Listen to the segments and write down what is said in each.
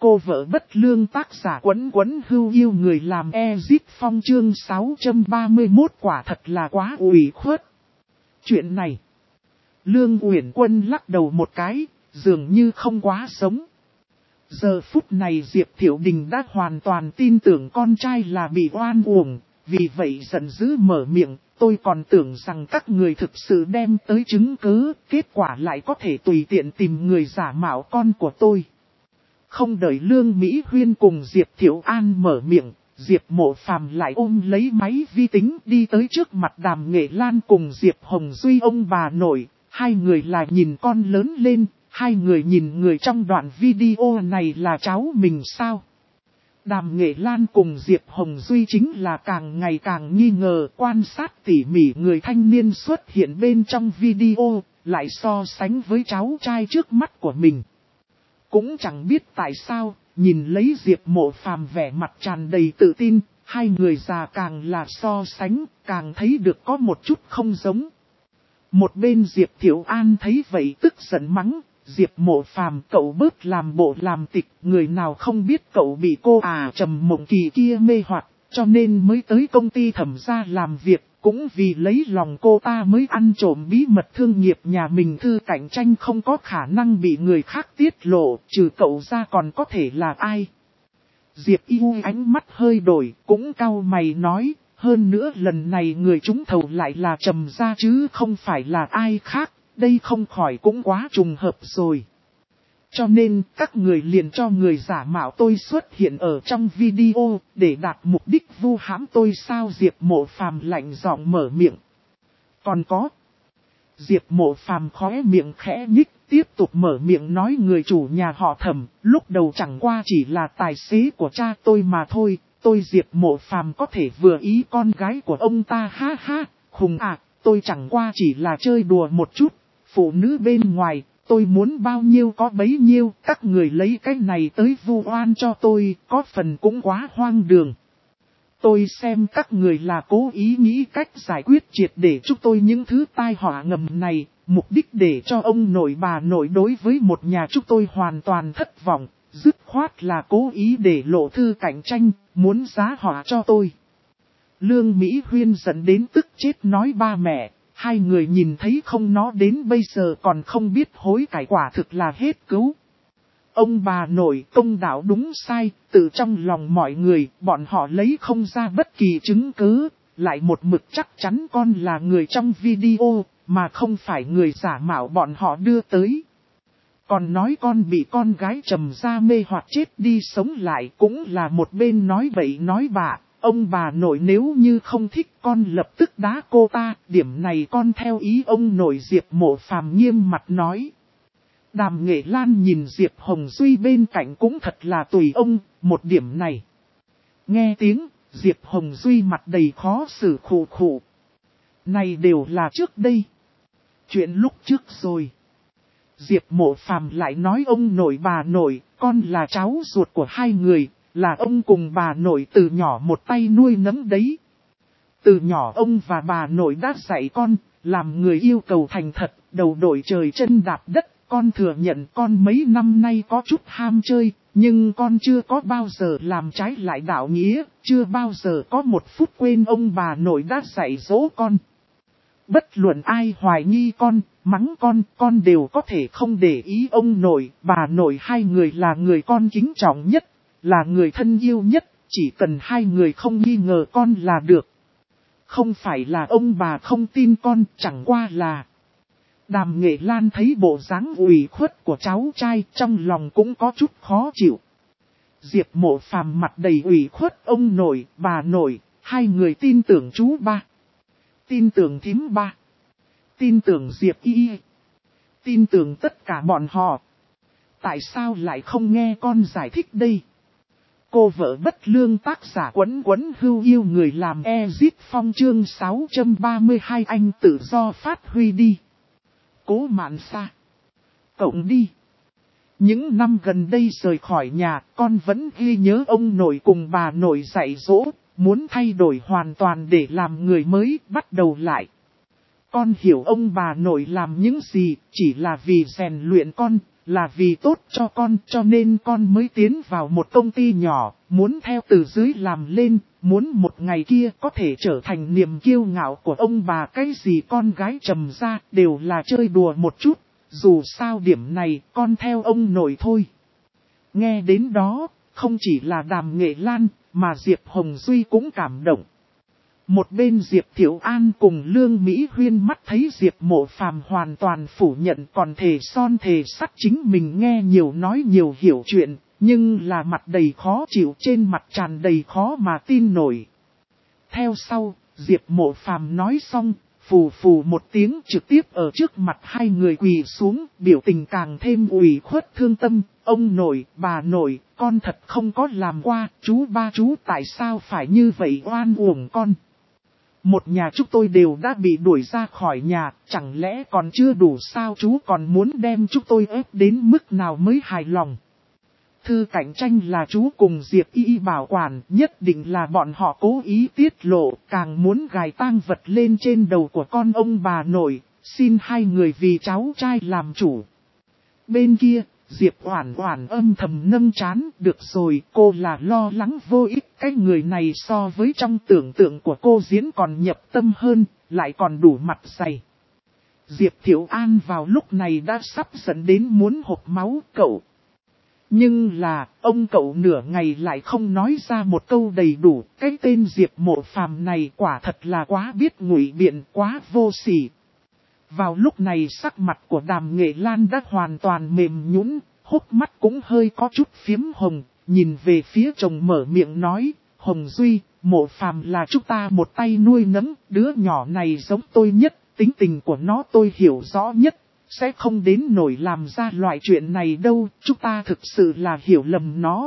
Cô vợ bất lương tác giả Quấn Quấn Hưu yêu người làm Ezip Phong chương 631 quả thật là quá ủy khuất. Chuyện này, Lương Uyển Quân lắc đầu một cái, dường như không quá sống. Giờ phút này Diệp Thiệu Đình đã hoàn toàn tin tưởng con trai là bị oan uổng, vì vậy giận dữ mở miệng, tôi còn tưởng rằng các người thực sự đem tới chứng cứ, kết quả lại có thể tùy tiện tìm người giả mạo con của tôi. Không đợi Lương Mỹ Huyên cùng Diệp Thiệu An mở miệng, Diệp Mộ Phàm lại ôm lấy máy vi tính đi tới trước mặt Đàm Nghệ Lan cùng Diệp Hồng Duy ông bà nội. Hai người là nhìn con lớn lên, hai người nhìn người trong đoạn video này là cháu mình sao? Đàm Nghệ Lan cùng Diệp Hồng Duy chính là càng ngày càng nghi ngờ quan sát tỉ mỉ người thanh niên xuất hiện bên trong video, lại so sánh với cháu trai trước mắt của mình. Cũng chẳng biết tại sao, nhìn lấy Diệp Mộ Phàm vẻ mặt tràn đầy tự tin, hai người già càng là so sánh, càng thấy được có một chút không giống. Một bên Diệp Thiệu An thấy vậy tức giận mắng, Diệp Mộ Phàm cậu bớt làm bộ làm tịch, người nào không biết cậu bị cô Trầm Mộng Kỳ kia mê hoặc, cho nên mới tới công ty thẩm gia làm việc, cũng vì lấy lòng cô ta mới ăn trộm bí mật thương nghiệp nhà mình. Thư cạnh tranh không có khả năng bị người khác tiết lộ, trừ cậu ra còn có thể là ai. Diệp Yêu ánh mắt hơi đổi, cũng cau mày nói. Hơn nữa lần này người trúng thầu lại là Trầm gia chứ không phải là ai khác, đây không khỏi cũng quá trùng hợp rồi. Cho nên các người liền cho người giả mạo tôi xuất hiện ở trong video để đạt mục đích vu hãm tôi sao? Diệp Mộ Phàm lạnh giọng mở miệng. Còn có. Diệp Mộ Phàm khóe miệng khẽ nhích tiếp tục mở miệng nói người chủ nhà họ Thẩm lúc đầu chẳng qua chỉ là tài xế của cha tôi mà thôi. Tôi Diệp Mộ Phàm có thể vừa ý con gái của ông ta ha ha, khùng tôi chẳng qua chỉ là chơi đùa một chút, phụ nữ bên ngoài, tôi muốn bao nhiêu có bấy nhiêu, các người lấy cái này tới vu oan cho tôi, có phần cũng quá hoang đường. Tôi xem các người là cố ý nghĩ cách giải quyết triệt để chúc tôi những thứ tai họa ngầm này, mục đích để cho ông nội bà nội đối với một nhà chúc tôi hoàn toàn thất vọng. Dứt khoát là cố ý để lộ thư cạnh tranh, muốn giá họa cho tôi. Lương Mỹ Huyên dẫn đến tức chết nói ba mẹ, hai người nhìn thấy không nó đến bây giờ còn không biết hối cải quả thực là hết cứu. Ông bà nội công đạo đúng sai, từ trong lòng mọi người, bọn họ lấy không ra bất kỳ chứng cứ, lại một mực chắc chắn con là người trong video, mà không phải người giả mạo bọn họ đưa tới. Còn nói con bị con gái Trầm gia mê hoặc chết đi sống lại cũng là một bên nói bậy nói bạ. Ông bà nội nếu như không thích con lập tức đá cô ta, điểm này con theo ý ông nội. Diệp Mộ Phàm nghiêm mặt nói. Đàm Nghệ Lan nhìn Diệp Hồng Duy bên cạnh cũng thật là tùy ông, một điểm này. Nghe tiếng, Diệp Hồng Duy mặt đầy khó xử khổ khổ. Này đều là trước đây. Chuyện lúc trước rồi. Diệp Mộ Phàm lại nói ông nội bà nội, con là cháu ruột của hai người, là ông cùng bà nội từ nhỏ một tay nuôi nấng đấy. Từ nhỏ ông và bà nội đã dạy con, làm người yêu cầu thành thật, đầu đội trời chân đạp đất. Con thừa nhận con mấy năm nay có chút ham chơi, nhưng con chưa có bao giờ làm trái lại đạo nghĩa, chưa bao giờ có một phút quên ông bà nội đã dạy dỗ con. Bất luận ai hoài nghi con, mắng con đều có thể không để ý ông nội, bà nội hai người là người con kính trọng nhất, là người thân yêu nhất, chỉ cần hai người không nghi ngờ con là được. Không phải là ông bà không tin con, chẳng qua là... Đàm Nghệ Lan thấy bộ dáng ủy khuất của cháu trai trong lòng cũng có chút khó chịu. Diệp Mộ Phàm mặt đầy ủy khuất ông nội, bà nội, hai người tin tưởng chú ba. Tin tưởng thím ba. Tin tưởng Diệp Y. Tin tưởng tất cả bọn họ. Tại sao lại không nghe con giải thích đây? Cô vợ bất lương tác giả Quấn Quấn Hưu yêu người làm Ezip Phong chương 632 anh tự do phát huy đi. Cố Mạn Sa. Cộng đi. Những năm gần đây rời khỏi nhà, con vẫn ghi nhớ ông nội cùng bà nội dạy dỗ, muốn thay đổi hoàn toàn để làm người mới bắt đầu lại. Con hiểu ông bà nội làm những gì, chỉ là vì rèn luyện con, là vì tốt cho con cho nên con mới tiến vào một công ty nhỏ, muốn theo từ dưới làm lên, muốn một ngày kia có thể trở thành niềm kiêu ngạo của ông bà. Cái gì con gái trầm ra đều là chơi đùa một chút, dù sao điểm này con theo ông nội thôi. Nghe đến đó, không chỉ là Đàm Nghệ Lan, mà Diệp Hồng Duy cũng cảm động. Một bên Diệp Thiệu An cùng Lương Mỹ Huyên mắt thấy Diệp Mộ Phàm hoàn toàn phủ nhận, còn thề son thề sắt chính mình nghe nhiều nói nhiều hiểu chuyện, nhưng là mặt đầy khó chịu, trên mặt tràn đầy khó mà tin nổi. Theo sau, Diệp Mộ Phàm nói xong, phù phù một tiếng trực tiếp ở trước mặt hai người quỳ xuống, biểu tình càng thêm ủy khuất thương tâm. Ông nội, bà nội, con thật không có làm qua, chú ba chú tại sao phải như vậy oan uổng con. Một nhà chúng tôi đều đã bị đuổi ra khỏi nhà, chẳng lẽ còn chưa đủ sao, chú còn muốn đem chúng tôi ép đến mức nào mới hài lòng. Thư cạnh tranh là chú cùng Diệp Y bảo quản, nhất định là bọn họ cố ý tiết lộ, càng muốn gài tang vật lên trên đầu của con ông bà nội, xin hai người vì cháu trai làm chủ. Bên kia, Diệp Oản Oản âm thầm nâng trán, được rồi, cô là lo lắng vô ích, cái người này so với trong tưởng tượng của cô diễn còn nhập tâm hơn, lại còn đủ mặt dày. Diệp Thiệu An vào lúc này đã sắp dẫn đến muốn hộc máu. Cậu. Nhưng là, ông cậu nửa ngày lại không nói ra một câu đầy đủ, cái tên Diệp Mộ Phàm này quả thật là quá biết ngụy biện, quá vô sỉ. Vào lúc này sắc mặt của Đàm Nghệ Lan đã hoàn toàn mềm nhũn, hốc mắt cũng hơi có chút phiếm hồng, nhìn về phía chồng mở miệng nói, Hồng Duy, Mộ Phàm là chúng ta một tay nuôi nấng, đứa nhỏ này giống tôi nhất, tính tình của nó tôi hiểu rõ nhất, sẽ không đến nổi làm ra loại chuyện này đâu, chúng ta thực sự là hiểu lầm nó.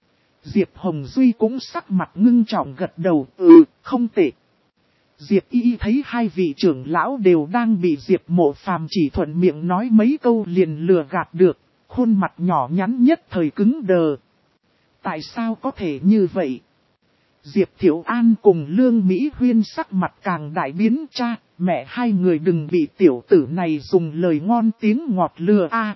Diệp Hồng Duy cũng sắc mặt ngưng trọng gật đầu, không tệ. Diệp Y thấy hai vị trưởng lão đều đang bị Diệp Mộ Phàm chỉ thuận miệng nói mấy câu liền lừa gạt được, khuôn mặt nhỏ nhắn nhất thời cứng đờ. Tại sao có thể như vậy? Diệp Thiệu An cùng Lương Mỹ Huyên sắc mặt càng đại biến, cha, mẹ hai người đừng bị tiểu tử này dùng lời ngon tiếng ngọt lừa a.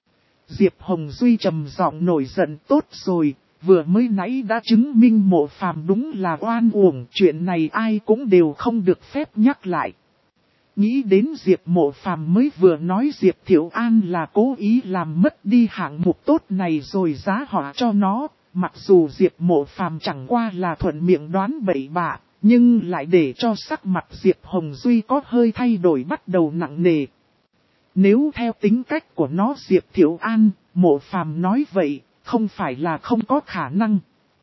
Diệp Hồng Duy trầm giọng nổi giận, tốt rồi, vừa mới nãy đã chứng minh Mộ Phàm đúng là oan uổng, chuyện này ai cũng đều không được phép nhắc lại. Nghĩ đến Diệp Mộ Phàm mới vừa nói Diệp Thiệu An là cố ý làm mất đi hạng mục tốt này rồi giá họa cho nó, mặc dù Diệp Mộ Phàm chẳng qua là thuận miệng đoán bậy bạ, nhưng lại để cho sắc mặt Diệp Hồng Duy có hơi thay đổi bắt đầu nặng nề. Nếu theo tính cách của nó Diệp Thiệu An, Mộ Phàm nói vậy, không phải là không có khả năng.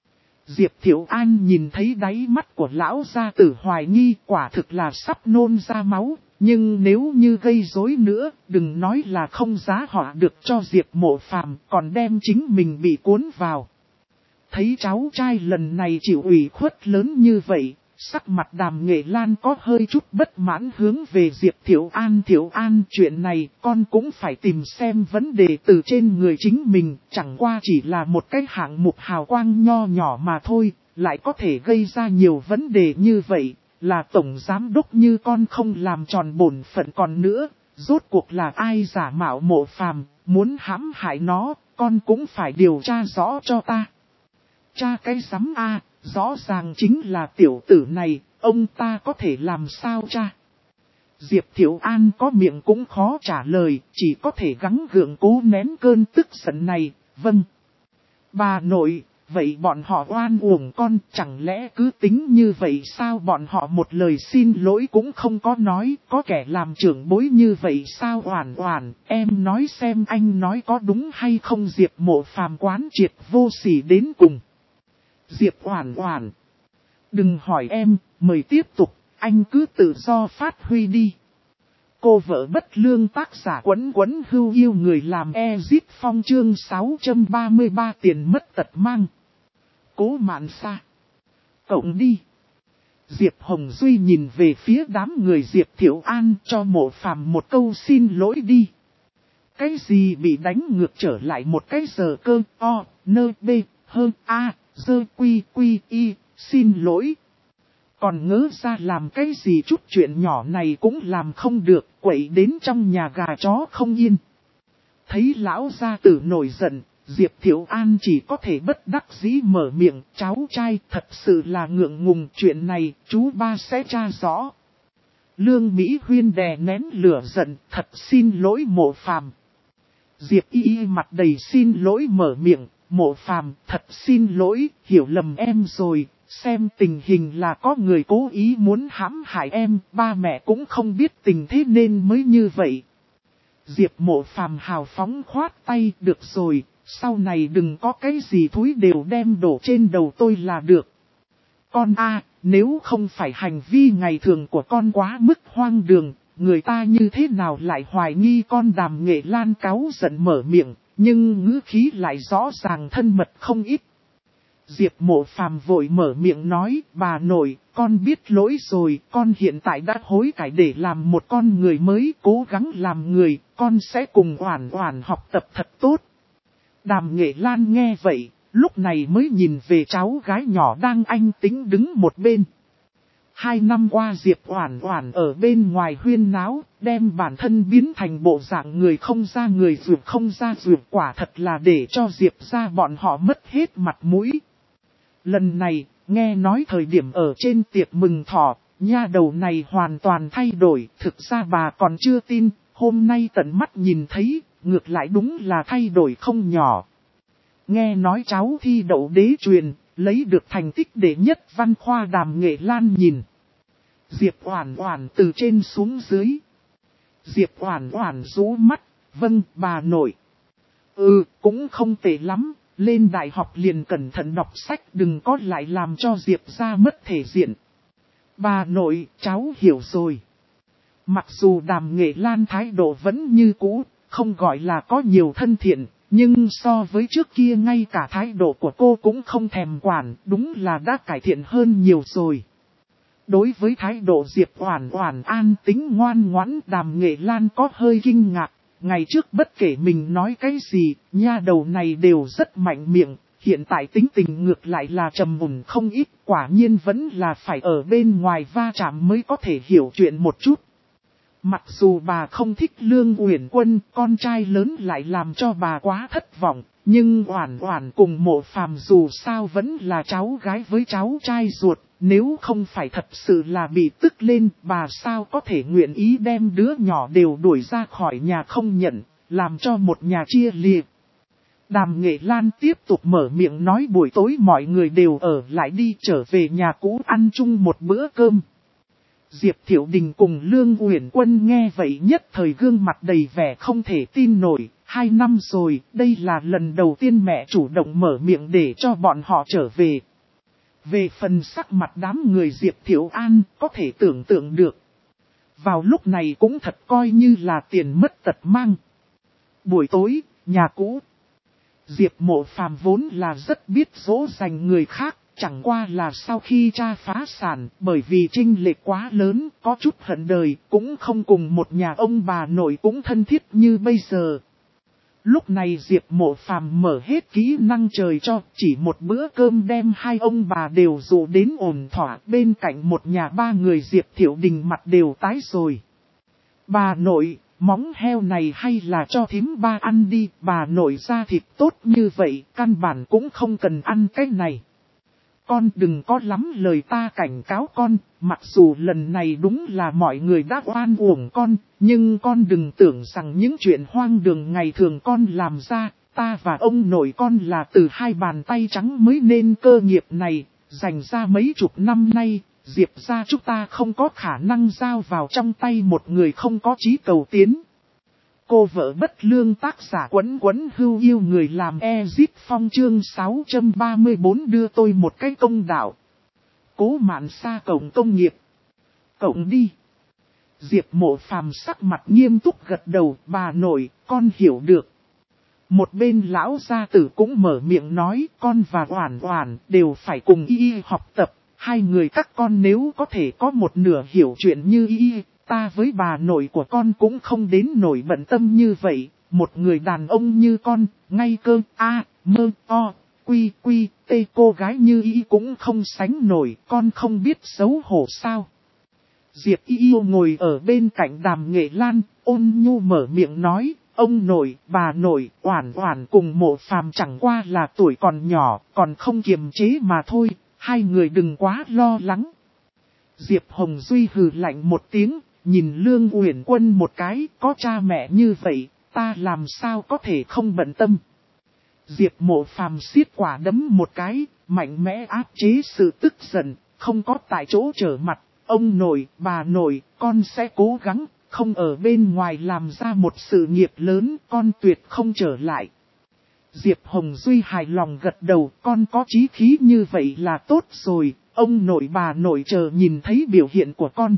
Diệp Thiệu An nhìn thấy đáy mắt của lão gia tử hoài nghi, quả thực là sắp nôn ra máu, nhưng nếu như gây rối nữa, đừng nói là không giá họa được cho Diệp Mộ Phàm, còn đem chính mình bị cuốn vào. Thấy cháu trai lần này chịu ủy khuất lớn như vậy, sắc mặt Đàm Nghệ Lan có hơi chút bất mãn hướng về Diệp Thiệu An. Thiệu An, chuyện này con cũng phải tìm xem vấn đề từ trên người chính mình, chẳng qua chỉ là một cái hạng mục hào quang nho nhỏ mà thôi, lại có thể gây ra nhiều vấn đề như vậy, là tổng giám đốc như con không làm tròn bổn phận. Còn nữa, rốt cuộc là ai giả mạo Mộ Phàm, muốn hãm hại nó, con cũng phải điều tra rõ cho ta. Cha cái rắm a, rõ ràng chính là tiểu tử này, ông ta có thể làm sao cha? Diệp Thiệu An có miệng cũng khó trả lời, chỉ có thể gắng gượng cố nén cơn tức giận này. Vâng. Bà nội, vậy bọn họ oan uổng con, chẳng lẽ cứ tính như vậy sao? Bọn họ một lời xin lỗi cũng không có nói, có kẻ làm trưởng bối như vậy sao? Oản Oản, em nói xem anh nói có đúng hay không? Diệp Mộ Phàm quán triệt vô sỉ đến cùng. Diệp Oản Oản, đừng hỏi em, mời tiếp tục, anh cứ tự do phát huy đi. Cô vợ bất lương tác giả Quấn Quấn Hưu yêu người làm Exit Phong chương 633 tiền mất tật mang. Cố Mạn Sa. Cộng đi. Diệp Hồng Duy nhìn về phía đám người Diệp Thiệu An, cho Mộ Phàm một câu xin lỗi đi. Cái gì bị đánh ngược trở lại một cái giờ cơ, o, nơ, b, hơn, a, dơ quy quy y, xin lỗi. Còn ngỡ ra làm cái gì chút chuyện nhỏ này cũng làm không được, quậy đến trong nhà gà chó không yên. Thấy lão gia tử nổi giận, Diệp Thiệu An chỉ có thể bất đắc dĩ mở miệng, cháu trai thật sự là ngượng ngùng, chuyện này chú ba sẽ tra rõ. Lương Mỹ Huyên đè nén lửa giận, thật xin lỗi Mộ Phàm. Diệp Y mặt đầy xin lỗi mở miệng, Mộ Phàm thật xin lỗi, hiểu lầm em rồi, xem tình hình là có người cố ý muốn hãm hại em, ba mẹ cũng không biết tình thế nên mới như vậy. Diệp Mộ Phàm hào phóng khoát tay, được rồi, sau này đừng có cái gì thúi đều đem đổ trên đầu tôi là được. Con nếu không phải hành vi ngày thường của con quá mức hoang đường, người ta như thế nào lại hoài nghi con. Đàm Nghệ Lan cáu giận mở miệng, nhưng ngữ khí lại rõ ràng thân mật không ít. Diệp Mộ Phàm vội mở miệng nói, bà nội, con biết lỗi rồi, con hiện tại đã hối cải để làm một con người mới, cố gắng làm người, con sẽ cùng Oản Oản học tập thật tốt. Đàm Nghệ Lan nghe vậy, lúc này mới nhìn về cháu gái nhỏ đang anh tính đứng một bên. 2 năm qua Diệp Oản Oản ở bên ngoài huyên náo, đem bản thân biến thành bộ dạng người không ra người ruột không ra ruột, quả thật là để cho Diệp gia bọn họ mất hết mặt mũi. Lần này, nghe nói thời điểm ở trên tiệc mừng thọ, nha đầu này hoàn toàn thay đổi, thực ra bà còn chưa tin, hôm nay tận mắt nhìn thấy, ngược lại đúng là thay đổi không nhỏ. Nghe nói cháu thi đậu đế truyền, lấy được thành tích đệ nhất văn khoa. Đàm Nghệ Lan nhìn Diệp Oản Oản từ trên xuống dưới. Diệp Oản Oản rũ mắt, vâng bà nội. Cũng không tệ lắm, lên đại học liền cẩn thận đọc sách, đừng có lại làm cho Diệp gia mất thể diện. Bà nội, cháu hiểu rồi. Mặc dù Đàm Nghệ Lan thái độ vẫn như cũ, không gọi là có nhiều thân thiện, nhưng so với trước kia ngay cả thái độ của cô cũng không thèm quản, đúng là đã cải thiện hơn nhiều rồi. Đối với thái độ Diệp Oản Oản an tính ngoan ngoãn, Đàm Nghệ Lan có hơi kinh ngạc. Ngày trước bất kể mình nói cái gì, nha đầu này đều rất mạnh miệng, hiện tại tính tình ngược lại là trầm ổn không ít, quả nhiên vẫn là phải ở bên ngoài va chạm mới có thể hiểu chuyện một chút. Mặc dù bà không thích Lương Uyển Quân, con trai lớn lại làm cho bà quá thất vọng, nhưng Oản Oản cùng Mộ Phàm dù sao vẫn là cháu gái với cháu trai ruột, nếu không phải thật sự là bị tức lên, bà sao có thể nguyện ý đem đứa nhỏ đều đuổi ra khỏi nhà không nhận, làm cho một nhà chia liệt. Đàm Nghệ Lan tiếp tục mở miệng nói, buổi tối mọi người đều ở lại đi, trở về nhà cũ ăn chung một bữa cơm. Diệp Thiệu Đình cùng Lương Uyển Quân nghe vậy nhất thời gương mặt đầy vẻ không thể tin nổi, 2 năm rồi, đây là lần đầu tiên mẹ chủ động mở miệng để cho bọn họ trở về. Về phần sắc mặt đám người Diệp Thiệu An, có thể tưởng tượng được. Vào lúc này cũng thật coi như là tiền mất tật mang. Buổi tối, nhà cũ. Diệp Mộ Phàm vốn là rất biết dỗ dành người khác, chẳng qua là sau khi cha phá sản, bởi vì chênh lệch quá lớn, có chút hận đời, cũng không cùng một nhà ông bà nội cũng thân thiết như bây giờ. Lúc này Diệp Mộ Phàm mở hết kỹ năng trời cho, chỉ một bữa cơm đem 2 ông bà đều dụ đến ổn thỏa, bên cạnh một nhà 3 người Diệp Thiệu Đình mặt đều tái rồi. Bà nội, móng heo này hay là cho thím ba ăn đi, bà nội ra thịt tốt như vậy, căn bản cũng không cần ăn cái này. Con đừng có lắm lời, ta cảnh cáo con, mặc dù lần này đúng là mọi người đã oan uổng con, nhưng con đừng tưởng rằng những chuyện hoang đường ngày thường con làm ra, ta và ông nội con là từ 2 bàn tay trắng mới nên cơ nghiệp này, dành ra mấy chục năm nay, Diệp gia chúng ta không có khả năng giao vào trong tay một người không có chí cầu tiến. Cô vợ bất lương, tác giả Quấn Quấn Hưu Yêu người làm Ezit Phong, chương 634 đưa tôi một cái công đạo. Cố Mạn Sa cổng công nghiệp. Cổng đi. Diệp Mộ Phàm sắc mặt nghiêm túc gật đầu, bà nội, con hiểu được. Một bên lão gia tử cũng mở miệng nói, con và Oản Oản đều phải cùng y học tập. 2 người các con nếu có thể có một nửa hiểu chuyện như y, ta với bà nội của con cũng không đến nổi bận tâm như vậy. Một người đàn ông như con, ngay cơ tê cô gái như y cũng không sánh nổi, con không biết xấu hổ sao. Diệp Y ngồi ở bên cạnh Đàm Nghệ Lan, ôn nhu mở miệng nói, ông nội, bà nội, Oản Oản cùng Mộ Phàm chẳng qua là tuổi còn nhỏ, còn không kiềm chế mà thôi, hai người đừng quá lo lắng. Diệp Hồng Duy hừ lạnh một tiếng, nhìn Lương Uyển Quân một cái, có cha mẹ như vậy, ta làm sao có thể không bận tâm. Diệp Mộ Phàm siết quả đấm một cái, mạnh mẽ áp chế sự tức giận, không có tại chỗ trở mặt, ông nội, bà nội, con sẽ cố gắng, không ở bên ngoài làm ra một sự nghiệp lớn, con tuyệt không trở lại. Diệp Hồng Duy hài lòng gật đầu, con có chí khí như vậy là tốt rồi, ông nội bà nội chờ nhìn thấy biểu hiện của con.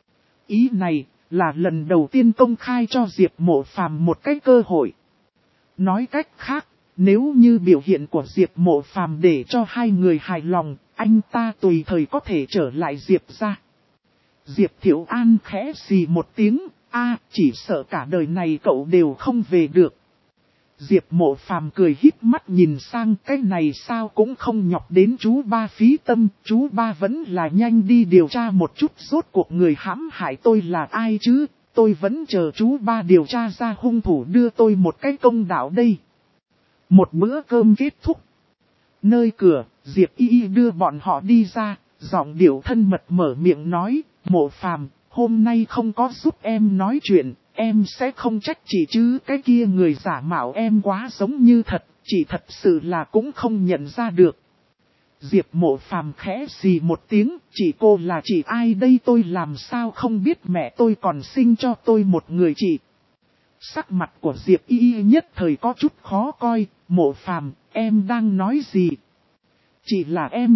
Ý này là lần đầu tiên công khai cho Diệp Mộ Phàm một cái cơ hội. Nói cách khác, nếu như biểu hiện của Diệp Mộ Phàm để cho hai người hài lòng, anh ta tùy thời có thể trở lại Diệp ra. Diệp Thiệu An khẽ xì một tiếng, chỉ sợ cả đời này cậu đều không về được. Diệp Mộ Phàm cười híp mắt nhìn sang, cái này sao cũng không nhọc đến chú ba phí tâm, chú ba vẫn là nhanh đi điều tra một chút rốt cuộc người hãm hại tôi là ai chứ, tôi vẫn chờ chú ba điều tra ra hung thủ đưa tôi một cái công đạo đây. Một bữa cơm kết thúc. Nơi cửa, Diệp Y đưa bọn họ đi ra, giọng điệu thân mật mở miệng nói, Mộ Phàm, hôm nay không có giúp em nói chuyện, em sẽ không trách chị chứ, cái kia người giả mạo em quá giống như thật, chị thật sự là cũng không nhận ra được. Diệp Mộ Phàm khẽ xì một tiếng, chị cô là chị ai đây, tôi làm sao không biết, mẹ tôi còn sinh cho tôi một người chị. Sắc mặt của Diệp Y nhất thời có chút khó coi, Mộ Phàm, em đang nói gì? Chị là em.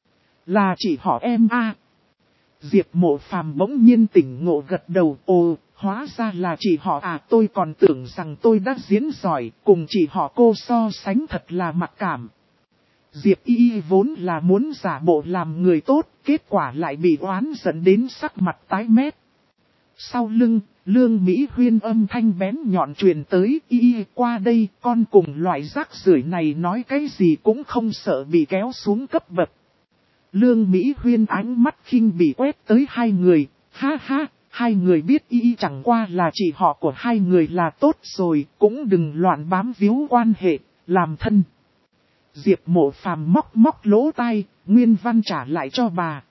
Là chị họ em à? Diệp Mộ Phàm bỗng nhiên tỉnh ngộ gật đầu, ồ, hóa ra là chị họ à, tôi còn tưởng rằng tôi đã diễn giỏi, cùng chị họ cô so sánh thật là mặc cảm. Diệp Y vốn là muốn giả bộ làm người tốt, kết quả lại bị oán dẫn đến sắc mặt tái mét. Sau lưng, Lương Mỹ Huyên âm thanh bén nhọn truyền tới, Y qua đây, con cùng loại rác rưởi này nói cái gì cũng không sợ bị kéo xuống cấp bậc. Lương Mỹ Huyên ánh mắt khinh bỉ quét tới hai người, ha ha, hai người biết Y chẳng qua là chị họ của hai người là tốt rồi, cũng đừng loạn bám víu quan hệ, làm thân. Diệp Mộ Phàm móc lỗ tai, nguyên văn trả lại cho bà.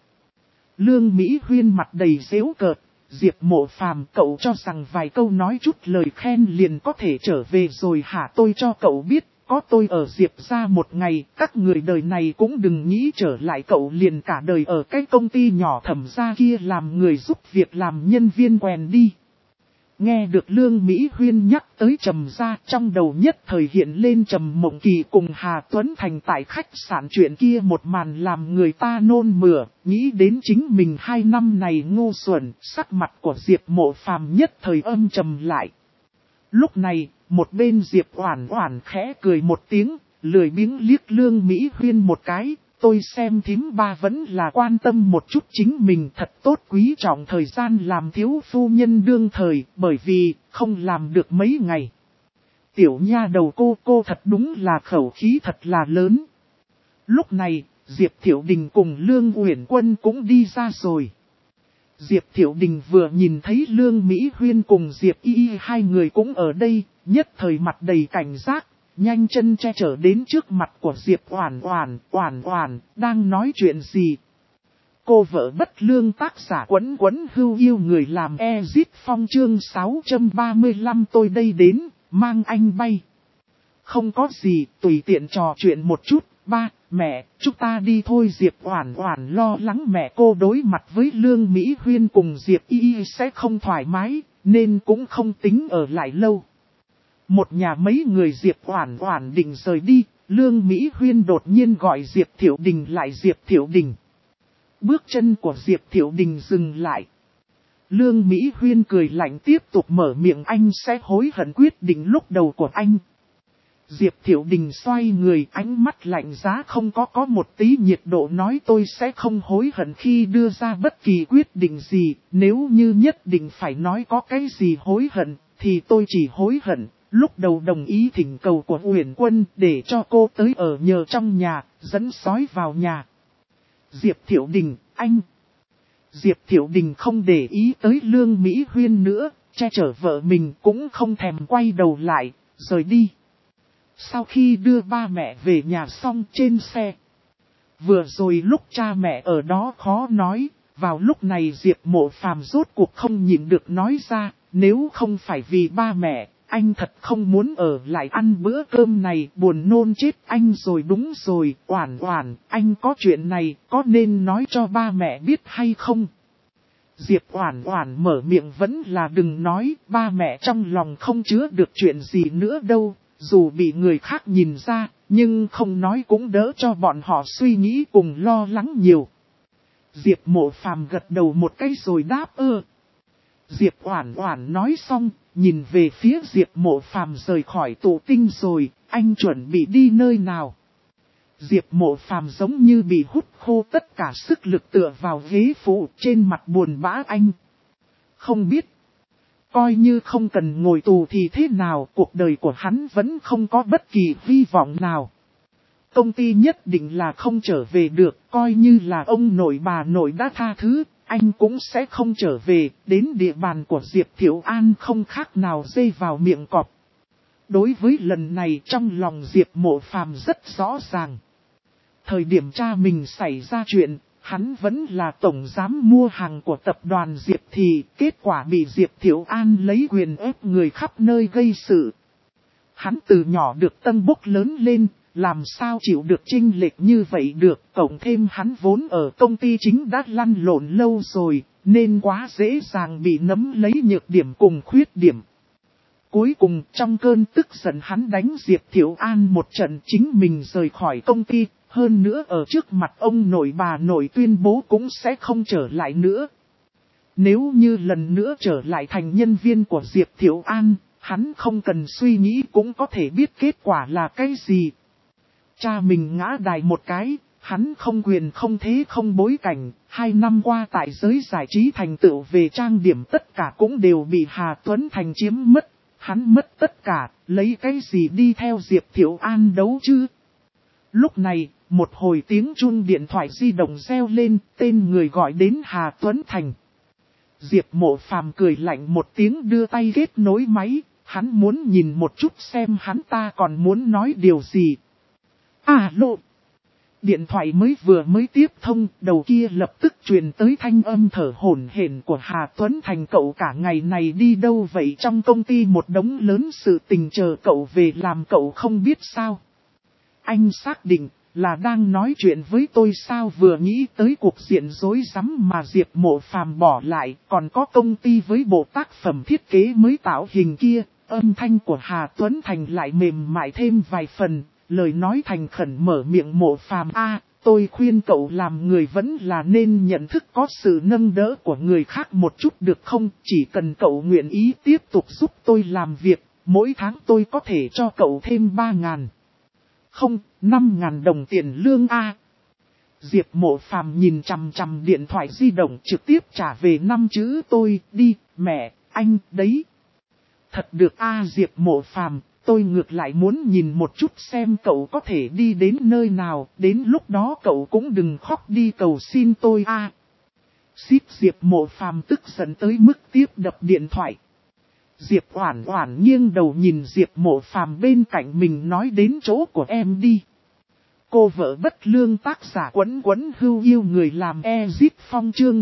Lương Mỹ Huyên mặt đầy giễu cợt, Diệp Mộ Phàm, cậu cho rằng vài câu nói chút lời khen liền có thể trở về rồi hả? Tôi cho cậu biết, có tôi ở Diệp ra một ngày, các người đời này cũng đừng nghĩ trở lại, cậu liền cả đời ở cái công ty nhỏ Thẩm gia kia làm người giúp việc làm nhân viên quèn đi. Nghe được Lương Mỹ Huyên nhắc tới Trầm gia, trong đầu nhất thời hiện lên Trầm Mộng Kỳ cùng Hà Tuấn Thành tại khách sạn chuyện kia một màn làm người ta nôn mửa, nghĩ đến chính mình 2 năm này ngu xuẩn, sắc mặt của Diệp Mộ Phàm nhất thời âm trầm lại. Lúc này, một bên Diệp Oản Oản khẽ cười một tiếng, lười biếng liếc Lương Mỹ Huyên một cái. Tôi xem thím ba vẫn là quan tâm một chút chính mình, thật tốt quý trọng thời gian làm thiếu phu nhân đương thời, bởi vì không làm được mấy ngày. Tiểu nha đầu cô thật đúng là khẩu khí thật là lớn. Lúc này, Diệp Thiệu Đình cùng Lương Uyển Quân cũng đi ra rồi. Diệp Thiệu Đình vừa nhìn thấy Lương Mỹ Huyên cùng Diệp Y hai người cũng ở đây, nhất thời mặt đầy cảnh giác. Nhanh chân che chở đến trước mặt của Diệp Oản Oản, đang nói chuyện gì? Cô vợ bất lương tác giả Quấn hưu yêu người làm Ezit Phong chương 635 tôi đây đến, mang anh bay. Không có gì, tùy tiện trò chuyện một chút, ba, mẹ, chúng ta đi thôi. Diệp Oản Oản lo lắng mẹ cô đối mặt với Lương Mỹ Huyên cùng Diệp Y sẽ không thoải mái, nên cũng không tính ở lại lâu. Một nhà mấy người Diệp Oản Oản định rời đi, Lương Mỹ Huyên đột nhiên gọi Diệp Thiệu Đình lại. Diệp Thiệu Đình. Bước chân của Diệp Thiệu Đình dừng lại. Lương Mỹ Huyên cười lạnh tiếp tục mở miệng, anh sẽ hối hận quyết định lúc đầu của anh. Diệp Thiệu Đình xoay người, ánh mắt lạnh giá không có một tí nhiệt độ, nói tôi sẽ không hối hận khi đưa ra bất kỳ quyết định gì, nếu như nhất định phải nói có cái gì hối hận, thì tôi chỉ hối hận. Lúc đầu đồng ý thỉnh cầu của Uyển Quân để cho cô tới ở nhờ trong nhà, dẫn sói vào nhà. Diệp Thiệu Đình, anh. Diệp Thiệu Đình không để ý tới Lương Mỹ Huyên nữa, che chở vợ mình cũng không thèm quay đầu lại, rời đi. Sau khi đưa ba mẹ về nhà xong trên xe. Vừa rồi lúc cha mẹ ở đó khó nói, vào lúc này Diệp Mộ Phàm rốt cuộc không nhịn được nói ra, nếu không phải vì ba mẹ, anh thật không muốn ở lại ăn bữa cơm này, buồn nôn chết anh rồi. Đúng rồi, Oản Oản, anh có chuyện này, có nên nói cho ba mẹ biết hay không? Diệp Oản Oản mở miệng vẫn là đừng nói, ba mẹ trong lòng không chứa được chuyện gì nữa đâu, dù bị người khác nhìn ra, nhưng không nói cũng đỡ cho bọn họ suy nghĩ cùng lo lắng nhiều. Diệp Mộ Phàm gật đầu một cái rồi đáp Diệp Oản Oản nói xong, nhìn về phía Diệp Mộ Phàm rời khỏi tụ tinh rồi, anh chuẩn bị đi nơi nào? Diệp Mộ Phàm giống như bị hút khô tất cả sức lực tựa vào ghế phụ, trên mặt buồn bã anh. Không biết, coi như không cần ngồi tù thì thế nào, cuộc đời của hắn vẫn không có bất kỳ hy vọng nào. Công ty nhất định là không trở về được, coi như là ông nội bà nội đã tha thứ, anh cũng sẽ không trở về, đến địa bàn của Diệp Thiệu An không khác nào dây vào miệng cọp. Đối với lần này trong lòng Diệp Mộ Phàm rất rõ ràng. Thời điểm cha mình xảy ra chuyện, hắn vẫn là tổng giám mua hàng của tập đoàn Diệp thì kết quả bị Diệp Thiệu An lấy quyền ép người khắp nơi gây sự. Hắn từ nhỏ được tân bốc lớn lên, làm sao chịu được chênh lệch như vậy được, cộng thêm hắn vốn ở công ty chính đã lăn lộn lâu rồi, nên quá dễ dàng bị nắm lấy nhược điểm cùng khuyết điểm. Cuối cùng trong cơn tức giận hắn đánh Diệp Thiệu An một trận, chính mình rời khỏi công ty, hơn nữa ở trước mặt ông nội bà nội tuyên bố cũng sẽ không trở lại nữa. Nếu như lần nữa trở lại thành nhân viên của Diệp Thiệu An, hắn không cần suy nghĩ cũng có thể biết kết quả là cái gì. Cha mình ngã đài một cái, hắn không quyền không thế không bối cảnh, 2 năm qua tại giới giải trí thành tựu về trang điểm tất cả cũng đều bị Hà Tuấn Thành chiếm mất. Hắn mất tất cả, lấy cái gì đi theo Diệp Thiệu An đấu chứ? Lúc này, một hồi tiếng chuông điện thoại di động reo lên, tên người gọi đến Hà Tuấn Thành. Diệp Mộ Phàm cười lạnh một tiếng đưa tay kết nối máy, hắn muốn nhìn một chút xem hắn ta còn muốn nói điều gì. Alo! Điện thoại mới tiếp thông, đầu kia lập tức truyền tới thanh âm thở hổn hển của Hà Tuấn Thành. Cậu cả ngày này đi đâu vậy? Trong công ty một đống lớn sự tình chờ cậu về làm, cậu không biết sao? Anh xác định là đang nói chuyện với tôi sao? Vừa nghĩ tới cuộc diện rối rắm mà Diệp Mộ Phàm bỏ lại, còn có công ty với bộ tác phẩm thiết kế mới tạo hình kia, âm thanh của Hà Tuấn Thành lại mềm mại thêm vài phần. Lời nói thành khẩn mở miệng: Mộ Phàm tôi khuyên cậu làm người vẫn là nên nhận thức có sự nâng đỡ của người khác một chút được không? Chỉ cần cậu nguyện ý tiếp tục giúp tôi làm việc, mỗi tháng tôi có thể cho cậu thêm 3.000. Không, 5.000 đồng tiền lương Diệp Mộ Phàm nhìn chằm chằm điện thoại di động, trực tiếp trả về 5 chữ: tôi đi, mẹ, anh đấy. Thật được Diệp Mộ Phàm, tôi ngược lại muốn nhìn một chút xem cậu có thể đi đến nơi nào, đến lúc đó cậu cũng đừng khóc đi cầu xin tôi Xíp Diệp Mộ Phàm tức giận tới mức tiếp đập điện thoại. Diệp Oản Oản nghiêng đầu nhìn Diệp Mộ Phàm bên cạnh mình nói: đến chỗ của em đi. Cô vợ bất lương tác giả Quấn Quấn Hưu yêu người làm Ezit Phong chương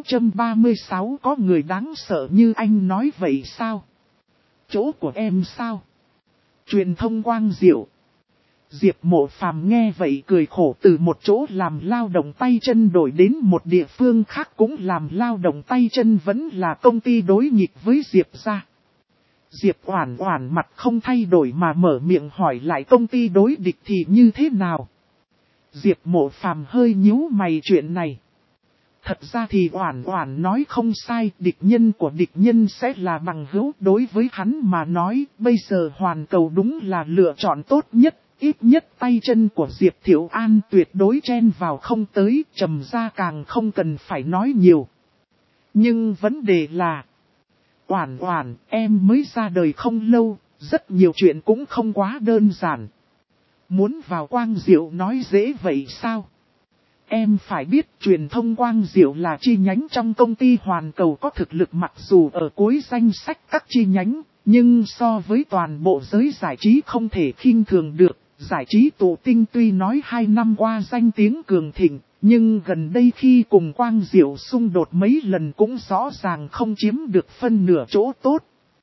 636. Có người đáng sợ như anh nói vậy sao? Chỗ của em sao? Truyền thông quang diệu. Diệp Mộ Phàm nghe vậy cười khổ, từ một chỗ làm lao động tay chân đổi đến một địa phương khác cũng làm lao động tay chân, vẫn là công ty đối nghịch với Diệp gia. Diệp Oản Oản mặt không thay đổi mà mở miệng hỏi lại: công ty đối địch thì như thế nào? Diệp Mộ Phàm hơi nhíu mày: chuyện này. Thật ra thì Oản Oản nói không sai, địch nhân của địch nhân sẽ là bằng hữu. Đối với hắn mà nói, bây giờ Hoàn Cầu đúng là lựa chọn tốt nhất. Ít nhất tay chân của Diệp Thiệu An tuyệt đối chen vào không tới, Trầm gia càng không cần phải nói nhiều. Nhưng vấn đề là, Oản Oản, em mới ra đời không lâu, rất nhiều chuyện cũng không quá đơn giản. Muốn vào quang diệu nói dễ vậy sao? Em phải biết truyền thông Quang Diệu là chi nhánh trong công ty Hoàn Cầu có thực lực mặc dù ở cuối danh sách các chi nhánh, nhưng so với toàn bộ giới giải trí không thể khinh thường được. Giải trí tụ tinh tuy nói 2 năm qua danh tiếng cường thịnh, nhưng gần đây khi cùng Quang Diệu xung đột mấy lần cũng rõ ràng không chiếm được phân nửa chỗ tốt.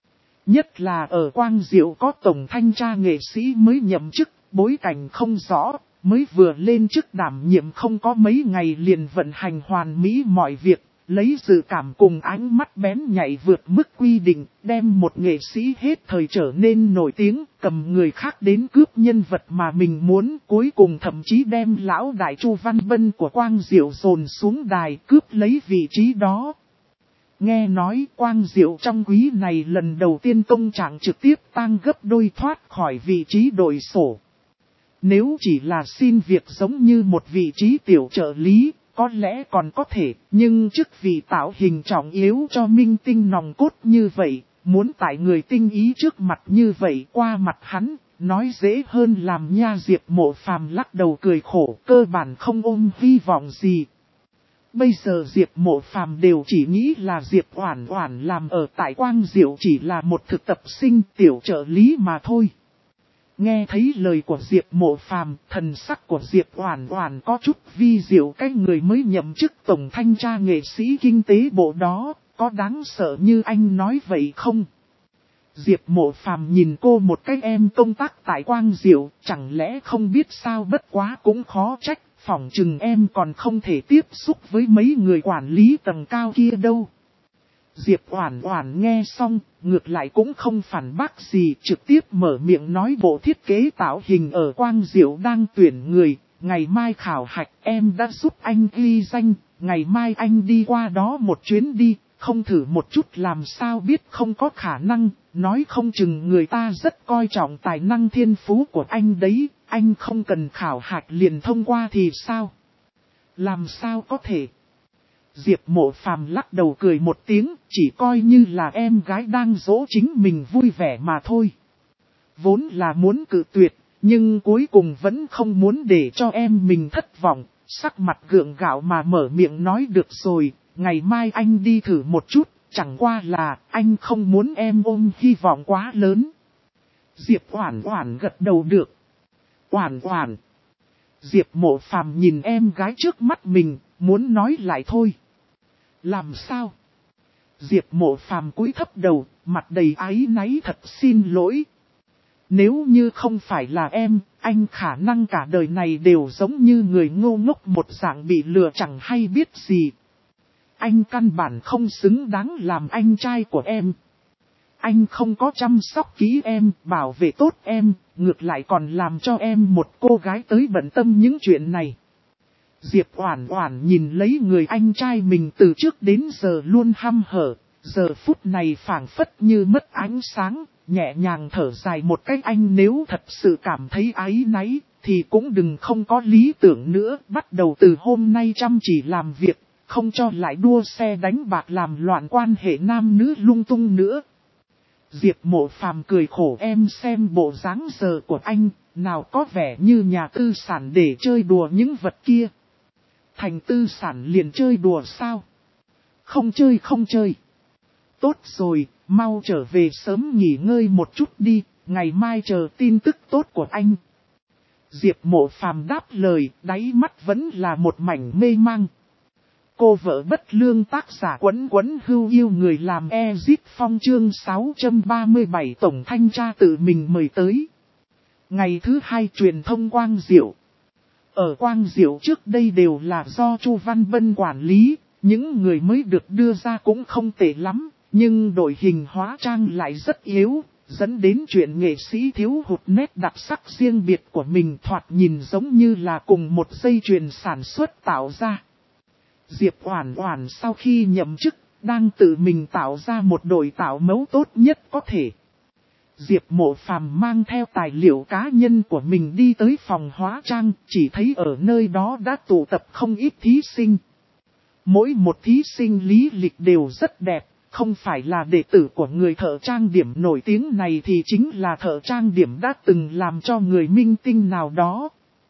Nhất là ở Quang Diệu có tổng thanh tra nghệ sĩ mới nhậm chức, bối cảnh không rõ, mới vừa lên chức đảm nhiệm không có mấy ngày liền vận hành hoàn mỹ mọi việc, lấy dự cảm cùng ánh mắt bén nhạy vượt mức quy định, đem một nghệ sĩ hết thời trở nên nổi tiếng, cầm người khác đến cướp nhân vật mà mình muốn, cuối cùng thậm chí đem lão đại Chu Văn Bân của Quang Diệu dồn xuống đài cướp lấy vị trí đó. Nghe nói Quang Diệu trong quý này lần đầu tiên công trạng trực tiếp tăng gấp đôi thoát khỏi vị trí đội sổ. Nếu chỉ là xin việc giống như một vị trí tiểu trợ lý, có lẽ còn có thể, nhưng chức vị tạo hình trọng yếu cho minh tinh nòng cốt như vậy, muốn tại người tinh ý trước mặt như vậy qua mặt hắn, nói dễ hơn làm nha. Diệp Mộ Phàm lắc đầu cười khổ, cơ bản không ôm hy vọng gì. Bây giờ Diệp Mộ Phàm đều chỉ nghĩ là Diệp Oản Oản làm ở tại Quang Diệu chỉ là một thực tập sinh tiểu trợ lý mà thôi. Nghe thấy lời của Diệp Mộ Phàm, thần sắc của Diệp Oản Oản có chút vi diệu, cái người mới nhậm chức tổng thanh tra nghệ sĩ kinh tế bộ đó, có đáng sợ như anh nói vậy không? Diệp Mộ Phàm nhìn cô một cái em công tác tại Quang Diệu, chẳng lẽ không biết sao, bất quá cũng khó trách, phỏng chừng em còn không thể tiếp xúc với mấy người quản lý tầng cao kia đâu. Diệp Oản Oản nghe xong, ngược lại cũng không phản bác gì, trực tiếp mở miệng nói bộ thiết kế tạo hình ở Quang Diệu đang tuyển người, ngày mai khảo hạch em đã giúp anh ghi danh, ngày mai anh đi qua đó một chuyến đi, không thử một chút làm sao biết không có khả năng, nói không chừng người ta rất coi trọng tài năng thiên phú của anh đấy, anh không cần khảo hạch liền thông qua thì sao? Làm sao có thể? Diệp Mộ Phàm lắc đầu cười một tiếng, chỉ coi như là em gái đang dỗ chính mình vui vẻ mà thôi. Vốn là muốn cự tuyệt, nhưng cuối cùng vẫn không muốn để cho em mình thất vọng, sắc mặt gượng gạo mà mở miệng nói được rồi, ngày mai anh đi thử một chút, chẳng qua là anh không muốn em ôm hy vọng quá lớn. Diệp Oản Oản gật đầu được. Oản Oản. Diệp Mộ Phàm nhìn em gái trước mắt mình, muốn nói lại thôi. Làm sao? Diệp Mộ Phàm cúi thấp đầu, mặt đầy áy náy, thật xin lỗi. Nếu như không phải là em, anh khả năng cả đời này đều giống như người ngu ngốc một dạng bị lừa chẳng hay biết gì. Anh căn bản không xứng đáng làm anh trai của em. Anh không có chăm sóc kỹ em, bảo vệ tốt em, ngược lại còn làm cho em một cô gái tới bận tâm những chuyện này. Diệp Oản Oản nhìn lấy người anh trai mình từ trước đến giờ luôn hăm hở, giờ phút này phảng phất như mất ánh sáng, nhẹ nhàng thở dài một cái. Anh nếu thật sự cảm thấy áy náy, thì cũng đừng không có lý tưởng nữa, bắt đầu từ hôm nay chăm chỉ làm việc, không cho lại đua xe đánh bạc làm loạn quan hệ nam nữ lung tung nữa. Diệp Mộ Phàm cười khổ, em xem bộ dáng giờ của anh, nào có vẻ như nhà tư sản để chơi đùa những vật kia. Thành tư sản liền chơi đùa sao? Không chơi không chơi. Tốt rồi, mau trở về sớm nghỉ ngơi một chút đi, ngày mai chờ tin tức tốt của anh. Diệp Mộ Phàm đáp lời, đáy mắt vẫn là một mảnh mê mang. Cô vợ bất lương tác giả Quấn Quấn Hưu yêu người làm Ezit Phong chương 637 tổng thanh tra tự mình mời tới. Ngày thứ 2 truyền thông Quang Diệu. Ở Quang Diệu trước đây đều là do Chu Văn Bân quản lý, những người mới được đưa ra cũng không tệ lắm, nhưng đội hình hóa trang lại rất yếu, dẫn đến chuyện nghệ sĩ thiếu hụt nét đặc sắc riêng biệt của mình, thoạt nhìn giống như là cùng một dây chuyền sản xuất tạo ra. Diệp Oản Oản sau khi nhậm chức, đang tự mình tạo ra một đội tạo mẫu tốt nhất có thể. Diệp Mộ Phàm mang theo tài liệu cá nhân của mình đi tới phòng hóa trang, chỉ thấy ở nơi đó đã tụ tập không ít thí sinh. Mỗi một thí sinh lý lịch đều rất đẹp, không phải là đệ tử của người thợ trang điểm nổi tiếng này thì chính là thợ trang điểm đã từng làm cho người minh tinh nào đó.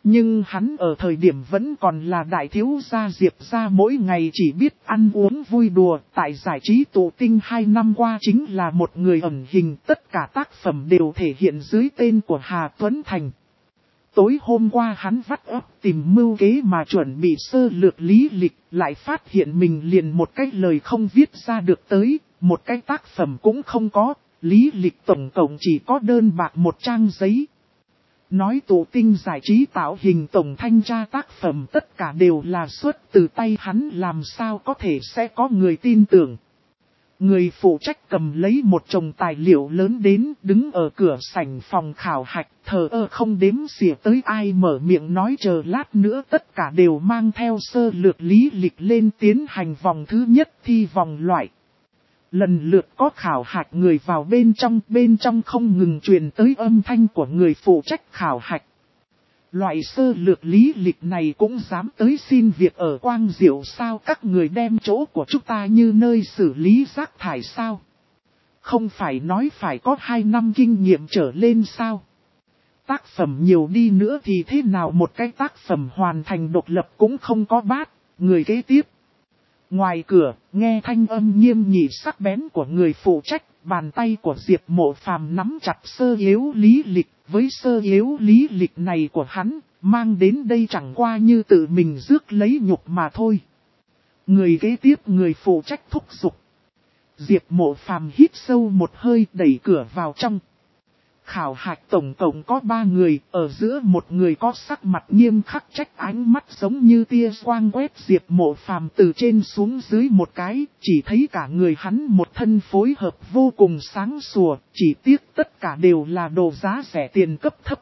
Nhưng hắn ở thời điểm vẫn còn là đại thiếu gia Diệp gia, mỗi ngày chỉ biết ăn uống vui đùa. Tại giải trí tụ tinh 2 năm qua chính là một người ẩn hình, tất cả tác phẩm đều thể hiện dưới tên của Hà Tuấn Thành. Tối hôm qua hắn vắt óc tìm mưu kế mà chuẩn bị sơ lược lý lịch, lại phát hiện mình liền một cái lời không viết ra được tới, một cái tác phẩm cũng không có, lý lịch tổng cộng chỉ có đơn bạc một trang giấy. Nói tụ tinh giải trí tạo hình tổng thanh tra tác phẩm tất cả đều là xuất từ tay hắn, làm sao có thể sẽ có người tin tưởng. Người phụ trách cầm lấy một chồng tài liệu lớn đến, đứng ở cửa sảnh phòng khảo hạch, thờ ơ không đếm xỉa tới ai mở miệng nói chờ lát nữa, tất cả đều mang theo sơ lược lý lịch lên tiến hành vòng thứ nhất thi vòng loại. Lần lượt có khảo hạch người vào bên trong không ngừng truyền tới âm thanh của người phụ trách khảo hạch. Loại sơ lược lý lịch này cũng dám tới xin việc ở Quang Diệu sao, các người đem chỗ của chúng ta như nơi xử lý rác thải sao? Không phải nói phải có 2 năm kinh nghiệm trở lên sao? Tác phẩm nhiều đi nữa thì thế nào, một cái tác phẩm hoàn thành độc lập cũng không có bát, người kế tiếp. Ngoài cửa, nghe thanh âm nghiêm nghị sắc bén của người phụ trách, bàn tay của Diệp Mộ Phàm nắm chặt sơ yếu lý lịch, với sơ yếu lý lịch này của hắn, mang đến đây chẳng qua như tự mình rước lấy nhục mà thôi. Người kế tiếp người phụ trách thúc giục. Diệp Mộ Phàm hít sâu một hơi đẩy cửa vào trong. Khảo hạch tổng cộng có 3 người, ở giữa một người có sắc mặt nghiêm khắc trách, ánh mắt giống như tia quang quét Diệp Mộ Phàm từ trên xuống dưới một cái, chỉ thấy cả người hắn một thân phối hợp vô cùng sáng sủa, chỉ tiếc tất cả đều là đồ giá rẻ tiền cấp thấp.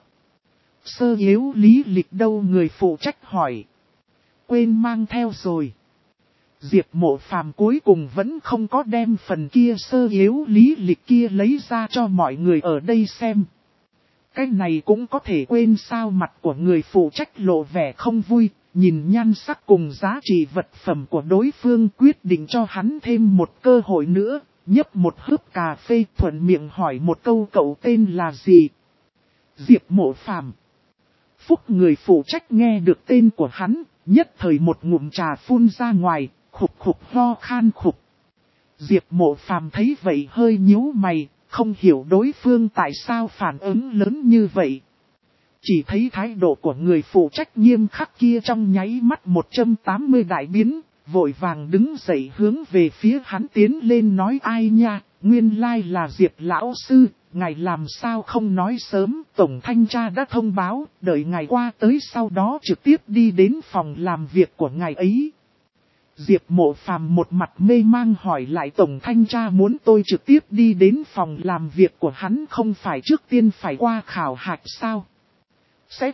Sơ yếu lý lịch đâu, người phụ trách hỏi. Quên mang theo rồi. Diệp Mộ Phàm cuối cùng vẫn không có đem phần kia sơ yếu lý lịch kia lấy ra cho mọi người ở đây xem. Cái này cũng có thể quên sao, mặt của người phụ trách lộ vẻ không vui, nhìn nhan sắc cùng giá trị vật phẩm của đối phương quyết định cho hắn thêm một cơ hội nữa, nhấp một hớp cà phê thuận miệng hỏi một câu cậu tên là gì? Diệp Mộ Phàm. Phúc người phụ trách nghe được tên của hắn, nhất thời một ngụm trà phun ra ngoài. Khục khục ho khan khục. Diệp Mộ Phàm thấy vậy hơi nhíu mày, không hiểu đối phương tại sao phản ứng lớn như vậy. Chỉ thấy thái độ của người phụ trách nghiêm khắc kia trong nháy mắt 180 đại biến, vội vàng đứng dậy hướng về phía hắn tiến lên nói ai nha, nguyên lai là Diệp lão sư, ngài làm sao không nói sớm, tổng thanh tra đã thông báo, đợi ngài qua tới sau đó trực tiếp đi đến phòng làm việc của ngài ấy. Diệp Mộ Phàm một mặt mê mang hỏi lại tổng thanh tra muốn tôi trực tiếp đi đến phòng làm việc của hắn không phải trước tiên phải qua khảo hạch sao? Sẽ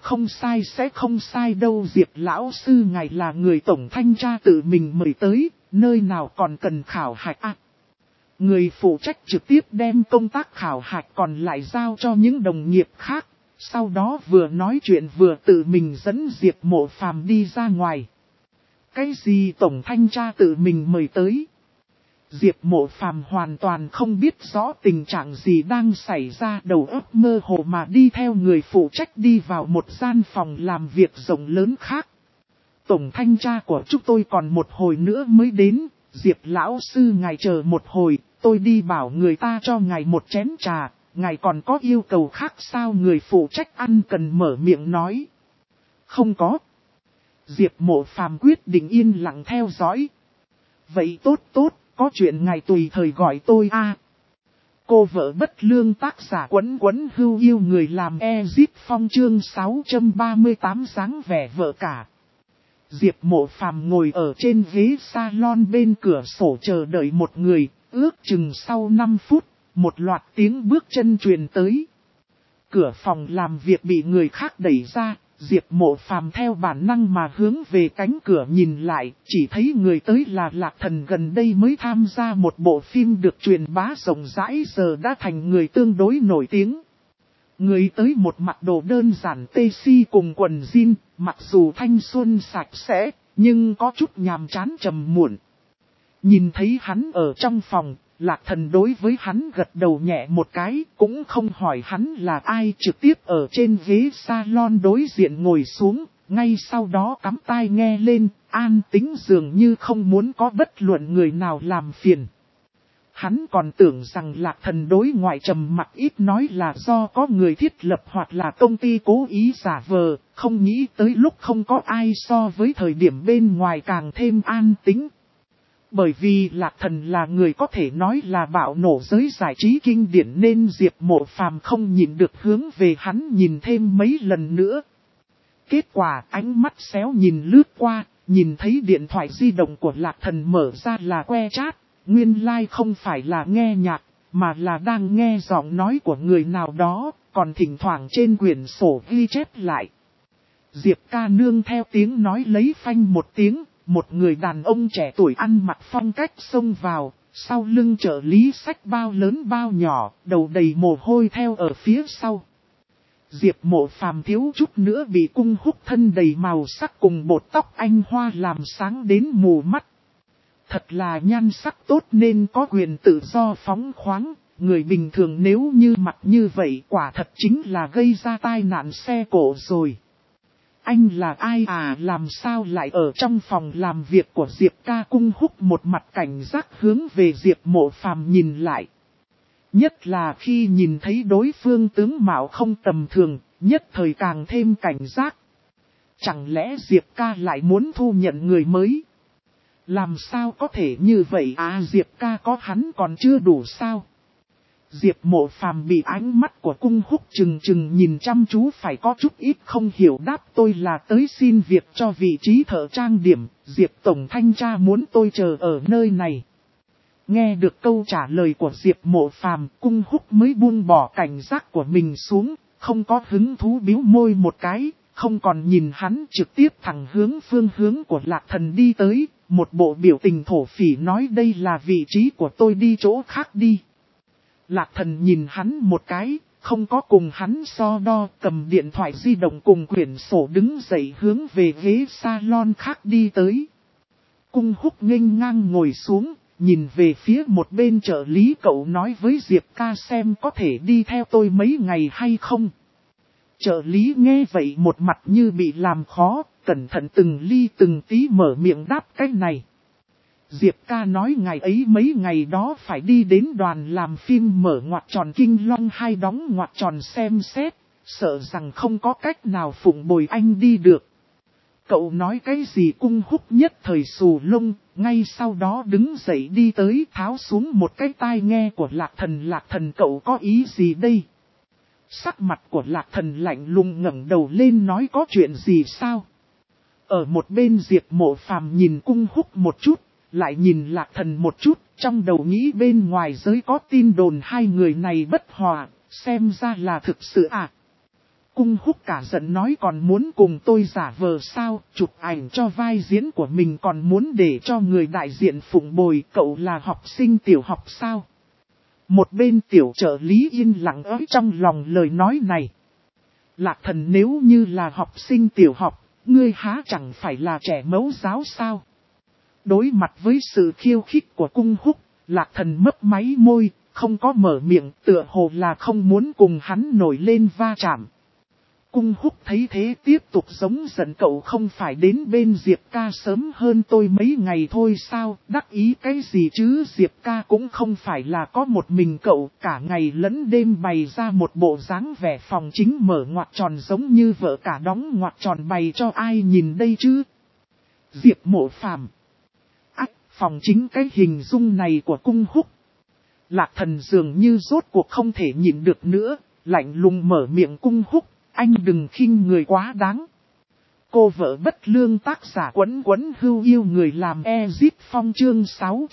không sai đâu Diệp lão sư, ngài là người tổng thanh tra tự mình mời tới, nơi nào còn cần khảo hạch à? Người phụ trách trực tiếp đem công tác khảo hạch còn lại giao cho những đồng nghiệp khác, sau đó vừa nói chuyện vừa tự mình dẫn Diệp Mộ Phàm đi ra ngoài. Cái gì tổng thanh tra tự mình mời tới? Diệp Mộ Phàm hoàn toàn không biết rõ tình trạng gì đang xảy ra, đầu óc mơ hồ mà đi theo người phụ trách đi vào một gian phòng làm việc rộng lớn khác. Tổng thanh tra của chúng tôi còn một hồi nữa mới đến, Diệp lão sư ngài chờ một hồi, tôi đi bảo người ta cho ngài một chén trà, ngài còn có yêu cầu khác sao? Người phụ trách ăn cần mở miệng nói. Không có. Diệp Mộ Phàm quyết định yên lặng theo dõi. Vậy tốt, có chuyện ngài tùy thời gọi tôi a. Cô vợ bất lương tác giả Quấn hưu yêu người làm Ezip Phong chương 638 dáng vẻ vợ cả. Diệp Mộ Phàm ngồi ở trên ghế salon bên cửa sổ chờ đợi một người, ước chừng sau 5 phút, một loạt tiếng bước chân truyền tới. Cửa phòng làm việc bị người khác đẩy ra. Diệp Mộ Phàm theo bản năng mà hướng về cánh cửa nhìn lại, chỉ thấy người tới là Lạc Thần, gần đây mới tham gia một bộ phim được truyền bá rộng rãi, giờ đã thành người tương đối nổi tiếng. Người tới một mặc đồ đơn giản tê si cùng quần jean, mặc dù thanh xuân sạch sẽ, nhưng có chút nhàm chán trầm muộn. Nhìn thấy hắn ở trong phòng, Lạc Thần đối với hắn gật đầu nhẹ một cái, cũng không hỏi hắn là ai, trực tiếp ở trên ghế salon đối diện ngồi xuống, ngay sau đó cắm tai nghe lên, an tĩnh dường như không muốn có bất luận người nào làm phiền. Hắn còn tưởng rằng Lạc Thần đối ngoại trầm mặc ít nói là do có người thiết lập hoặc là công ty cố ý giả vờ, không nghĩ tới lúc không có ai so với thời điểm bên ngoài càng thêm an tĩnh. Bởi vì Lạc Thần là người có thể nói là bạo nổ giới giải trí kinh điển nên Diệp Mộ Phàm không nhìn được hướng về hắn nhìn thêm mấy lần nữa. Kết quả ánh mắt xéo nhìn lướt qua, nhìn thấy điện thoại di động của Lạc Thần mở ra là que chat, nguyên lai không phải là nghe nhạc, mà là đang nghe giọng nói của người nào đó, còn thỉnh thoảng trên quyển sổ ghi chép lại. Diệp ca nương theo tiếng nói lấy phanh một tiếng. Một người đàn ông trẻ tuổi ăn mặc phong cách xông vào, sau lưng trợ lý xách bao lớn bao nhỏ, đầu đầy mồ hôi theo ở phía sau. Diệp Mộ Phàm thiếu chút nữa bị Cung Húc thân đầy màu sắc cùng bột tóc anh hoa làm sáng đến mù mắt. Thật là nhan sắc tốt nên có quyền tự do phóng khoáng, người bình thường nếu như mặc như vậy quả thật chính là gây ra tai nạn xe cộ rồi. Anh là ai à, làm sao lại ở trong phòng làm việc của Diệp ca? Cung Húc một mặt cảnh giác hướng về Diệp Mộ Phàm nhìn lại. Nhất là khi nhìn thấy đối phương tướng mạo không tầm thường, nhất thời càng thêm cảnh giác. Chẳng lẽ Diệp ca lại muốn thu nhận người mới? Làm sao có thể như vậy à, Diệp ca có hắn còn chưa đủ sao? Diệp Mộ Phàm bị ánh mắt của Cung Húc chừng nhìn chăm chú phải có chút ít không hiểu đáp, tôi là tới xin việc cho vị trí thợ trang điểm, Diệp Tổng Thanh tra muốn tôi chờ ở nơi này. Nghe được câu trả lời của Diệp Mộ Phàm, Cung Húc mới buông bỏ cảnh giác của mình xuống, không có hứng thú bĩu môi một cái, không còn nhìn hắn, trực tiếp thẳng hướng phương hướng của Lạc Thần đi tới, một bộ biểu tình thổ phỉ nói đây là vị trí của tôi, đi chỗ khác đi. Lạc Thần nhìn hắn một cái, không có cùng hắn so đo, cầm điện thoại di động cùng quyển sổ đứng dậy hướng về ghế salon khác đi tới. Cung Húc nghênh ngang ngồi xuống, nhìn về phía một bên trợ lý, cậu nói với Diệp ca xem có thể đi theo tôi mấy ngày hay không. Trợ lý nghe vậy một mặt như bị làm khó, cẩn thận từng ly từng tí mở miệng đáp cái này. Diệp ca nói ngày ấy mấy ngày đó phải đi đến đoàn làm phim mở ngoặc tròn Kinh Long hay đóng ngoặc tròn xem xét, sợ rằng không có cách nào phụng bồi anh đi được. Cậu nói cái gì? Cung Húc nhất thời xù lông, ngay sau đó đứng dậy đi tới tháo xuống một cái tai nghe của Lạc Thần. Lạc Thần cậu có ý gì đây? Sắc mặt của Lạc Thần lạnh lùng ngẩng đầu lên nói có chuyện gì sao? Ở một bên Diệp Mộ Phàm nhìn Cung Húc một chút, lại nhìn Lạc Thần một chút, trong đầu nghĩ bên ngoài giới có tin đồn hai người này bất hòa, xem ra là thực sự à. Cung Húc cả giận nói còn muốn cùng tôi giả vờ sao, chụp ảnh cho vai diễn của mình còn muốn để cho người đại diện phụng bồi, cậu là học sinh tiểu học sao? Một bên tiểu trợ lý yên lặng ới trong lòng lời nói này. Lạc Thần nếu như là học sinh tiểu học, ngươi há chẳng phải là trẻ mẫu giáo sao? Đối mặt với sự khiêu khích của Cung Húc, Lạc Thần mấp máy môi, không có mở miệng, tựa hồ là không muốn cùng hắn nổi lên va chạm. Cung Húc thấy thế tiếp tục giống giận, cậu không phải đến bên Diệp ca sớm hơn tôi mấy ngày thôi sao, đắc ý cái gì chứ? Diệp ca cũng không phải là có một mình cậu, cả ngày lẫn đêm bày ra một bộ dáng vẻ phòng chính mở ngoặc tròn giống như vợ cả đóng ngoặc tròn, bày cho ai nhìn đây chứ? Diệp Mộ Phàm. Phòng chính cái hình dung này của Cung Húc. Lạc Thần dường như rốt cuộc không thể nhịn được nữa, lạnh lùng mở miệng. Cung Húc, anh đừng khinh người quá đáng. Cô vợ bất lương tác giả Quấn Quấn Hưu yêu người làm Ezip Phong chương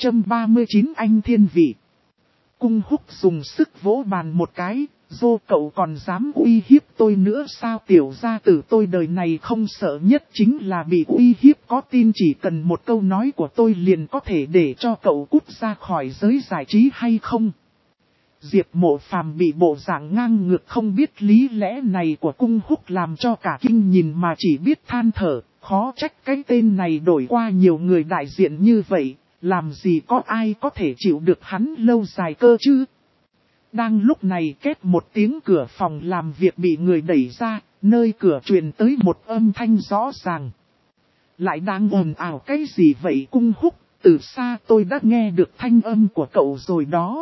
639 anh thiên vị. Cung Húc dùng sức vỗ bàn một cái, dô cậu còn dám uy hiếp tôi nữa sao? Tiểu gia tử tôi đời này không sợ nhất chính là bị uy hiếp, có tin chỉ cần một câu nói của tôi liền có thể để cho cậu cút ra khỏi giới giải trí hay không? Diệp Mộ Phàm bị bộ dạng ngang ngược không biết lý lẽ này của Cung Húc làm cho cả kinh, nhìn mà chỉ biết than thở, khó trách cái tên này đổi qua nhiều người đại diện như vậy, Làm gì có ai có thể chịu được hắn lâu dài cơ chứ? Đang lúc này két một tiếng cửa phòng làm việc bị người đẩy ra, nơi cửa truyền tới một âm thanh rõ ràng. Lại đang ồn ào cái gì vậy Cung Húc, từ xa tôi đã nghe được thanh âm của cậu rồi đó.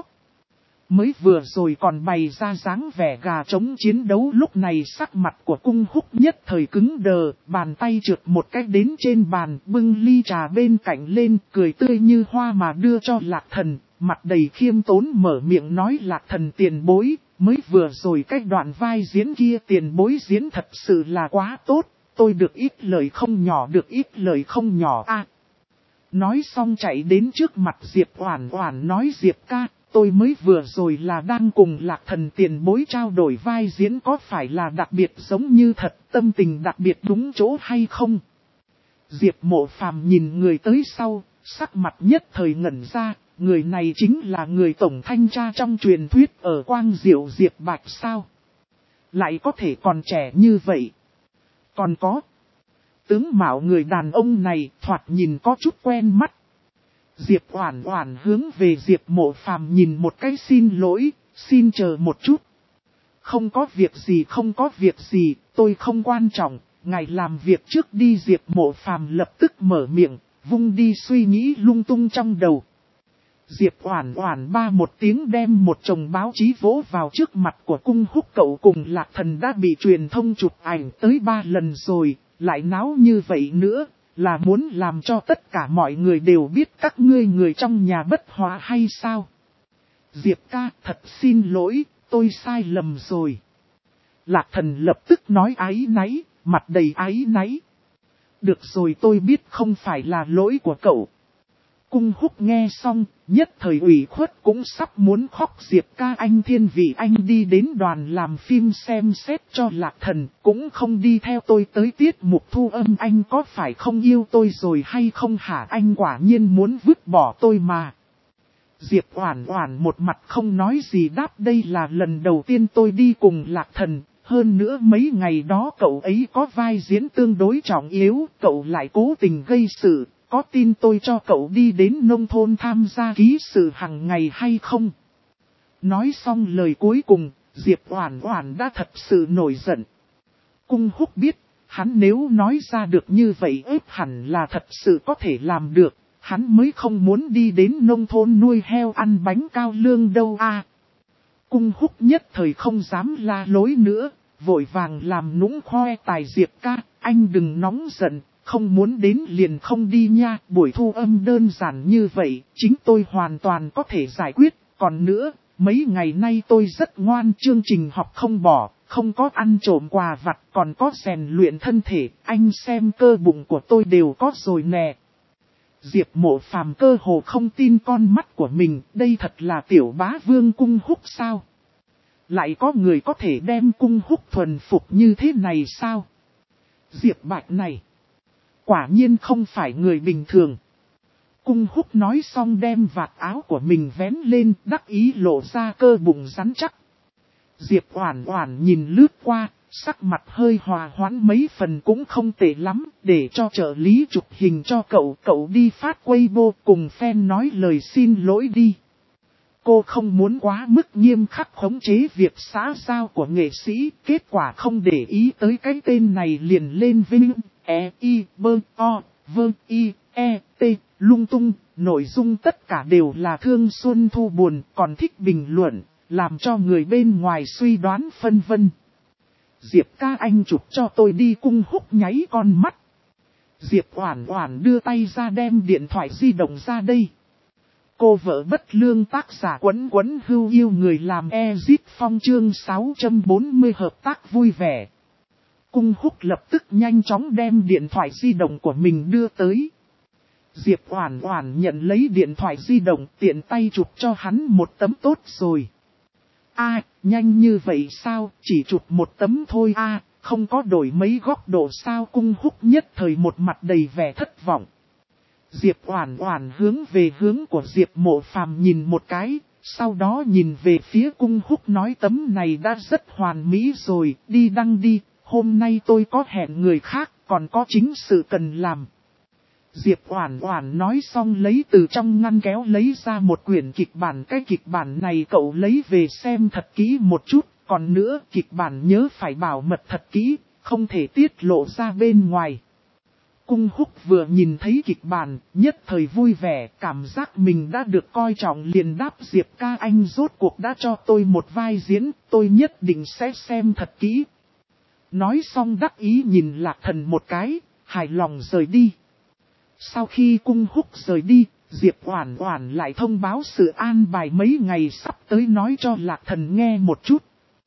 Mới vừa rồi còn bày ra dáng vẻ gà trống chiến đấu, lúc này sắc mặt của Cung Húc nhất thời cứng đờ, bàn tay trượt một cách đến trên bàn, bưng ly trà bên cạnh lên, cười tươi như hoa mà đưa cho Lạc Thần, mặt đầy khiêm tốn mở miệng nói: Lạc Thần tiền bối, mới vừa rồi cách đoạn vai diễn kia tiền bối diễn thật sự là quá tốt, tôi được ít lời không nhỏ, được ít lời không nhỏ a. Nói xong chạy đến trước mặt Diệp Oản Oản nói: Diệp ca, tôi mới vừa rồi là đang cùng Lạc Thần tiền bối trao đổi vai diễn, có phải là đặc biệt giống như thật, tâm tình đặc biệt đúng chỗ hay không? Diệp Mộ Phàm nhìn người tới sau, sắc mặt nhất thời ngẩn ra, người này chính là người tổng thanh tra trong truyền thuyết ở Quang Diệu Diệp Bạch sao? Lại có thể còn trẻ như vậy. Còn có, tướng mạo người đàn ông này thoạt nhìn có chút quen mắt. Diệp Oản Oản hướng về Diệp Mộ Phàm nhìn một cái xin lỗi, xin chờ một chút. Không có việc gì, không có việc gì, tôi không quan trọng, ngài làm việc trước đi. Diệp Mộ Phàm lập tức mở miệng, vung đi suy nghĩ lung tung trong đầu. Diệp Oản Oản ba một tiếng đem một chồng báo chí vỗ vào trước mặt của Cung Húc, cậu cùng Lạc Thần đã bị truyền thông chụp ảnh tới 3 lần rồi, lại náo như vậy nữa, là muốn làm cho tất cả mọi người đều biết các ngươi người trong nhà bất hòa hay sao? Diệp ca, thật xin lỗi, tôi sai lầm rồi. Lạc Thần lập tức nói áy náy, mặt đầy áy náy. Được rồi, tôi biết không phải là lỗi của cậu. Cung Húc nghe xong, nhất thời ủy khuất cũng sắp muốn khóc. Diệp ca anh thiên vị anh đi đến đoàn làm phim xem xét cho Lạc Thần, cũng không đi theo tôi tới tiết mục thu âm, anh có phải không yêu tôi rồi hay không hả? Anh quả nhiên muốn vứt bỏ tôi mà. Diệp Oản Oản một mặt không nói gì đáp: đây là lần đầu tiên tôi đi cùng Lạc Thần, hơn nữa mấy ngày đó cậu ấy có vai diễn tương đối trọng yếu, cậu lại cố tình gây sự. Có tin tôi cho cậu đi đến nông thôn tham gia ký sự hàng ngày hay không? Nói xong lời cuối cùng, Diệp Oản Oản đã thật sự nổi giận. Cung Húc biết, hắn nếu nói ra được như vậy ếp hẳn là thật sự có thể làm được, hắn mới không muốn đi đến nông thôn nuôi heo ăn bánh cao lương đâu a. Cung Húc nhất thời không dám la lối nữa, vội vàng làm nũng khoe tài: Diệp ca, anh đừng nóng giận. Không muốn đến liền không đi nha, buổi thu âm đơn giản như vậy, chính tôi hoàn toàn có thể giải quyết. Còn nữa, mấy ngày nay tôi rất ngoan, chương trình học không bỏ, không có ăn trộm quà vặt, còn có rèn luyện thân thể, anh xem cơ bụng của tôi đều có rồi nè. Diệp Mộ Phàm cơ hồ không tin con mắt của mình, đây thật là tiểu bá vương Cung Húc sao? Lại có người có thể đem Cung Húc thuần phục như thế này sao? Diệp Bạch này quả nhiên không phải người bình thường. Cung Húc nói xong đem vạt áo của mình vén lên, đắc ý lộ ra cơ bụng rắn chắc. Diệp Oản Oản nhìn lướt qua, sắc mặt hơi hòa hoãn mấy phần cũng không tệ lắm, để cho trợ lý chụp hình cho cậu, cậu đi phát Weibo cùng fan nói lời xin lỗi đi. Cô không muốn quá mức nghiêm khắc khống chế việc xã giao của nghệ sĩ, kết quả không để ý tới cái tên này liền lên vinh, lung tung, nội dung tất cả đều là thương Xuân Thu buồn, còn thích bình luận, làm cho người bên ngoài suy đoán phân vân. Diệp ca anh chụp cho tôi đi. Cung Húc nháy con mắt. Diệp Oản Oản đưa tay ra đem điện thoại di động ra đây. Cô vợ bất lương tác giả Quấn Quấn hưu yêu người làm Ezit Phong chương 640 hợp tác vui vẻ. Cung Húc lập tức nhanh chóng đem điện thoại di động của mình đưa tới. Diệp Oản Oản nhận lấy điện thoại di động, tiện tay chụp cho hắn một tấm tốt rồi. A, nhanh như vậy sao, chỉ chụp một tấm thôi a, không có đổi mấy góc độ sao? Cung Húc nhất thời một mặt đầy vẻ thất vọng. Diệp Oản Oản hướng về hướng của Diệp Mộ Phàm nhìn một cái, sau đó nhìn về phía Cung Húc nói: tấm này đã rất hoàn mỹ rồi, đi đăng đi, hôm nay tôi có hẹn người khác, còn có chính sự cần làm. Diệp Oản Oản nói xong lấy từ trong ngăn kéo lấy ra một quyển kịch bản. Cái kịch bản này cậu lấy về xem thật kỹ một chút. Còn nữa, kịch bản nhớ phải bảo mật thật kỹ, không thể tiết lộ ra bên ngoài. Cung Húc vừa nhìn thấy kịch bản, nhất thời vui vẻ, cảm giác mình đã được coi trọng, liền đáp Diệp ca anh rốt cuộc đã cho tôi một vai diễn, tôi nhất định sẽ xem thật kỹ. Nói xong đắc ý nhìn Lạc Thần một cái, hài lòng rời đi. Sau khi Cung Húc rời đi, Diệp Oản Oản lại thông báo sự an bài mấy ngày sắp tới nói cho Lạc Thần nghe một chút.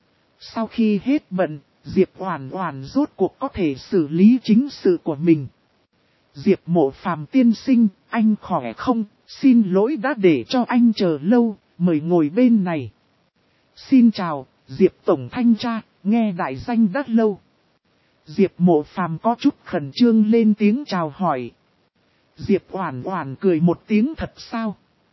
Sau khi hết bận, Diệp Oản Oản rốt cuộc có thể xử lý chính sự của mình. Diệp Mộ Phàm tiên sinh, anh khỏe không? Xin lỗi đã để cho anh chờ lâu, mời ngồi bên này. Xin chào, Diệp Tổng Thanh tra, nghe đại danh đã lâu. Diệp Mộ Phàm có chút khẩn trương lên tiếng chào hỏi. Diệp Oản Oản cười một tiếng thật sao?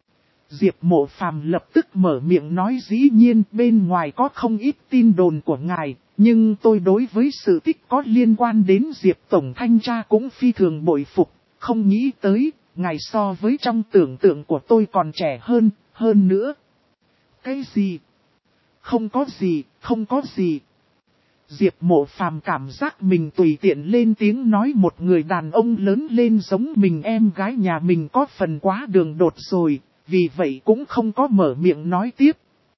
Diệp Mộ Phàm lập tức mở miệng nói dĩ nhiên bên ngoài có không ít tin đồn của ngài, nhưng tôi đối với sự tích có liên quan đến Diệp Tổng Thanh tra cũng phi thường bội phục, không nghĩ tới, ngài so với trong tưởng tượng của tôi còn trẻ hơn nữa. Cái gì? Không có gì, không có gì. Diệp Mộ Phàm cảm giác mình tùy tiện lên tiếng nói một người đàn ông lớn lên giống mình em gái nhà mình có phần quá đường đột rồi, vì vậy cũng không có mở miệng nói tiếp.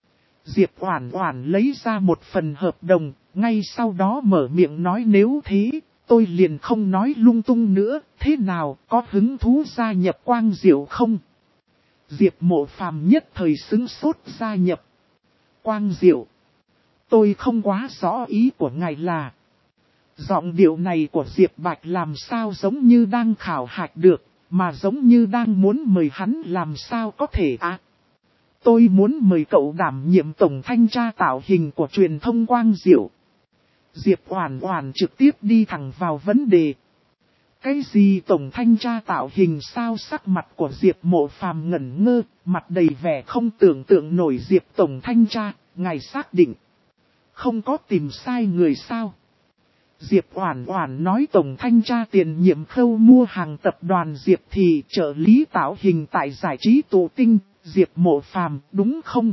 Diệp Oản Oản lấy ra một phần hợp đồng, ngay sau đó mở miệng nói nếu thế, tôi liền không nói lung tung nữa, thế nào, có hứng thú gia nhập Quang Diệu không? Diệp Mộ Phàm nhất thời sững sốt gia nhập Quang Diệu. Tôi không quá rõ ý của ngài là. Giọng điệu này của Diệp Bạch làm sao giống như đang khảo hạch được, mà giống như đang muốn mời hắn làm sao có thể à? Tôi muốn mời cậu đảm nhiệm tổng thanh tra tạo hình của truyền thông Quang Diệu. Diệp Oản Oản trực tiếp đi thẳng vào vấn đề. Cái gì tổng thanh tra tạo hình sao? Sắc mặt của Diệp Mộ Phàm ngẩn ngơ, mặt đầy vẻ không tưởng tượng nổi. Diệp tổng thanh tra, ngài xác định không có tìm sai người sao? Diệp Oản Oản nói tổng thanh tra tiền nhiệm khâu mua hàng tập đoàn Diệp thì trợ lý tạo hình tại giải trí tụ tinh, Diệp Mộ Phàm đúng không?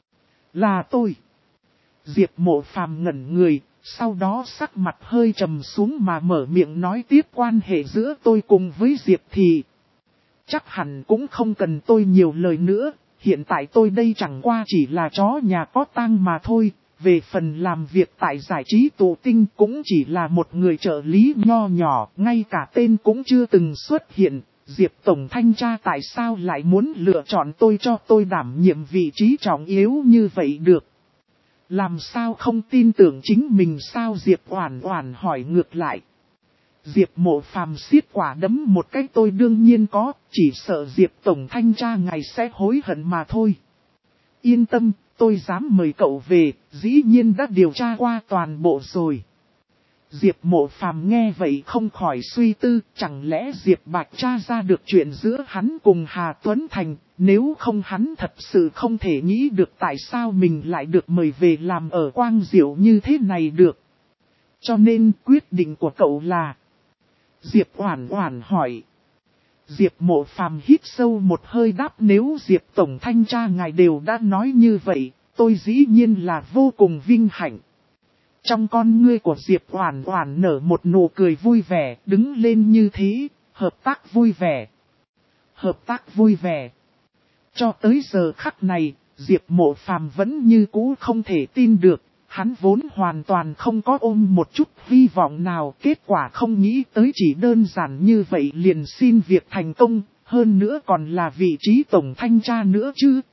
Là tôi. Diệp Mộ Phàm ngẩn người, sau đó sắc mặt hơi trầm xuống mà mở miệng nói tiếp quan hệ giữa tôi cùng với Diệp thì chắc hẳn cũng không cần tôi nhiều lời nữa, hiện tại tôi đây chẳng qua chỉ là chó nhà có tang mà thôi. Về phần làm việc tại giải trí tụ tinh cũng chỉ là một người trợ lý nho nhỏ, ngay cả tên cũng chưa từng xuất hiện. Diệp Tổng Thanh tra tại sao lại muốn lựa chọn tôi cho tôi đảm nhiệm vị trí trọng yếu như vậy được? Làm sao không tin tưởng chính mình sao? Diệp Oản Oản hỏi ngược lại. Diệp Mộ Phàm siết quả đấm một cái tôi đương nhiên có, chỉ sợ Diệp Tổng Thanh tra ngài sẽ hối hận mà thôi. Yên tâm. Tôi dám mời cậu về, dĩ nhiên đã điều tra qua toàn bộ rồi. Diệp Mộ Phàm nghe vậy không khỏi suy tư, chẳng lẽ Diệp Bạch tra ra được chuyện giữa hắn cùng Hà Tuấn Thành, nếu không hắn thật sự không thể nghĩ được tại sao mình lại được mời về làm ở Quang Diệu như thế này được. Cho nên quyết định của cậu là... Diệp Oản Oản hỏi. Diệp Mộ Phàm hít sâu một hơi đáp nếu Diệp Tổng Thanh tra ngài đều đã nói như vậy, tôi dĩ nhiên là vô cùng vinh hạnh. Trong con ngươi của Diệp Oản Oản nở một nụ cười vui vẻ, đứng lên như thế, hợp tác vui vẻ. Hợp tác vui vẻ. Cho tới giờ khắc này, Diệp Mộ Phàm vẫn như cũ không thể tin được. Hắn vốn hoàn toàn không có ôm một chút hy vọng nào, kết quả không nghĩ tới chỉ đơn giản như vậy liền xin việc thành công, hơn nữa còn là vị trí tổng thanh tra nữa chứ.